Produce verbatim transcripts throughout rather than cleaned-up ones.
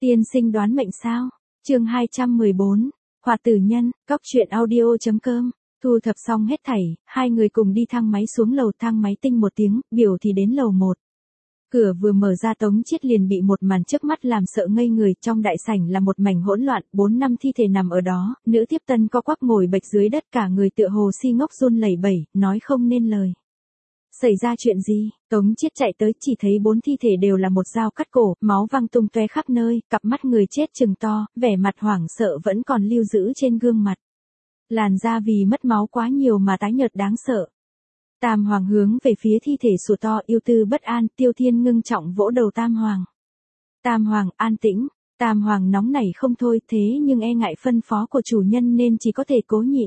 Tiên sinh đoán mệnh sao? Chương hai trăm mười bốn. Hoạt tử nhân, cóc truyện audio.com. Thu thập xong hết thảy, hai người cùng đi thang máy xuống lầu, thang máy tinh một tiếng, biểu thì đến lầu một. Cửa vừa mở ra Tống Chiết liền bị một màn trước mắt làm sợ ngây người, trong đại sảnh là một mảnh hỗn loạn, bốn năm thi thể nằm ở đó, nữ tiếp tân co quắp ngồi bệt dưới đất, cả người tựa hồ si ngốc run lẩy bẩy, nói không nên lời. Xảy ra chuyện gì? Tống Chiết chạy tới, chỉ thấy bốn thi thể đều là một dao cắt cổ, máu văng tung tóe khắp nơi, cặp mắt người chết trừng to, vẻ mặt hoảng sợ vẫn còn lưu giữ trên gương mặt. Làn da vì mất máu quá nhiều mà tái nhợt đáng sợ. Tam Hoàng hướng về phía thi thể sủa to, yêu tư bất an, Tiêu Thiên ngưng trọng vỗ đầu Tam Hoàng. Tam Hoàng, an tĩnh. Tam Hoàng nóng nảy không thôi, thế nhưng e ngại phân phó của chủ nhân nên chỉ có thể cố nhịn.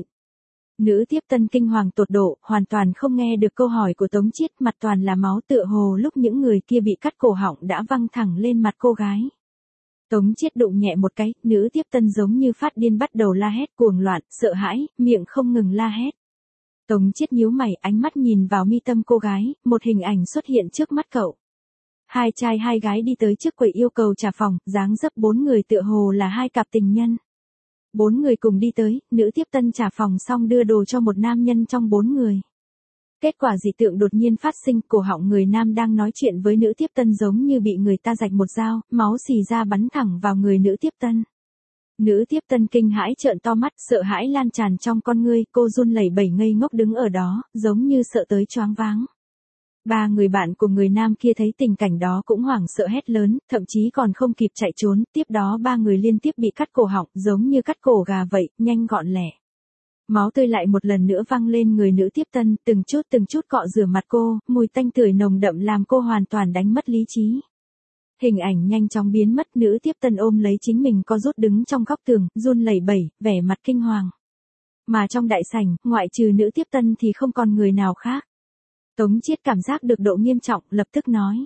Nữ tiếp tân kinh hoàng tột độ, hoàn toàn không nghe được câu hỏi của Tống Chiết, mặt toàn là máu, tựa hồ lúc những người kia bị cắt cổ họng đã văng thẳng lên mặt cô gái. Tống Chiết đụng nhẹ một cái, nữ tiếp tân giống như phát điên bắt đầu la hét cuồng loạn, sợ hãi, miệng không ngừng la hét. Tống Chiết nhíu mày, ánh mắt nhìn vào mi tâm cô gái, một hình ảnh xuất hiện trước mắt cậu. Hai trai hai gái đi tới trước quầy yêu cầu trả phòng, dáng dấp bốn người tựa hồ là hai cặp tình nhân. Bốn người cùng đi tới, nữ tiếp tân trả phòng xong đưa đồ cho một nam nhân trong bốn người. Kết quả dị tượng đột nhiên phát sinh, cổ họng người nam đang nói chuyện với nữ tiếp tân giống như bị người ta rạch một dao, máu xì ra bắn thẳng vào người nữ tiếp tân. Nữ tiếp tân kinh hãi trợn to mắt, sợ hãi lan tràn trong con ngươi, cô run lẩy bẩy ngây ngốc đứng ở đó, giống như sợ tới choáng váng. Ba người bạn của người nam kia thấy tình cảnh đó cũng hoảng sợ hét lớn, thậm chí còn không kịp chạy trốn, tiếp đó ba người liên tiếp bị cắt cổ họng, giống như cắt cổ gà vậy, nhanh gọn lẹ. Máu tươi lại một lần nữa văng lên người nữ tiếp tân, từng chút từng chút cọ rửa mặt cô, mùi tanh tưởi nồng đậm làm cô hoàn toàn đánh mất lý trí. Hình ảnh nhanh chóng biến mất, nữ tiếp tân ôm lấy chính mình co rút đứng trong góc tường, run lẩy bẩy, vẻ mặt kinh hoàng. Mà trong đại sảnh, ngoại trừ nữ tiếp tân thì không còn người nào khác. Tống Chiết cảm giác được độ nghiêm trọng, lập tức nói.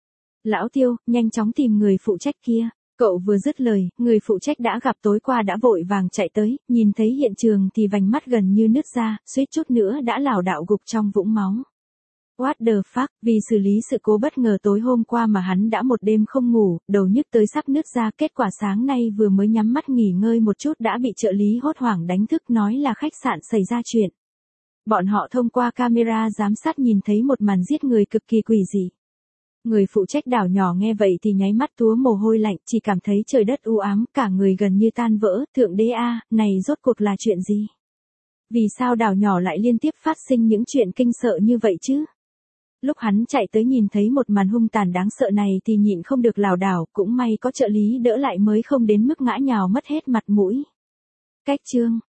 Lão Tiêu, nhanh chóng tìm người phụ trách kia. Cậu vừa dứt lời, người phụ trách đã gặp tối qua đã vội vàng chạy tới, nhìn thấy hiện trường thì vành mắt gần như nứt ra, suýt chút nữa đã lảo đảo gục trong vũng máu. What the fuck, vì xử lý sự cố bất ngờ tối hôm qua mà hắn đã một đêm không ngủ, đầu nhức tới sắp nứt ra, kết quả sáng nay vừa mới nhắm mắt nghỉ ngơi một chút đã bị trợ lý hốt hoảng đánh thức nói là khách sạn xảy ra chuyện. Bọn họ thông qua camera giám sát nhìn thấy một màn giết người cực kỳ quỷ dị. Người phụ trách đảo nhỏ nghe vậy thì nháy mắt túa mồ hôi lạnh, chỉ cảm thấy trời đất u ám, cả người gần như tan vỡ, thượng đế a, này rốt cuộc là chuyện gì? Vì sao đảo nhỏ lại liên tiếp phát sinh những chuyện kinh sợ như vậy chứ? Lúc hắn chạy tới nhìn thấy một màn hung tàn đáng sợ này thì nhịn không được lảo đảo, cũng may có trợ lý đỡ lại mới không đến mức ngã nhào mất hết mặt mũi. Cách chương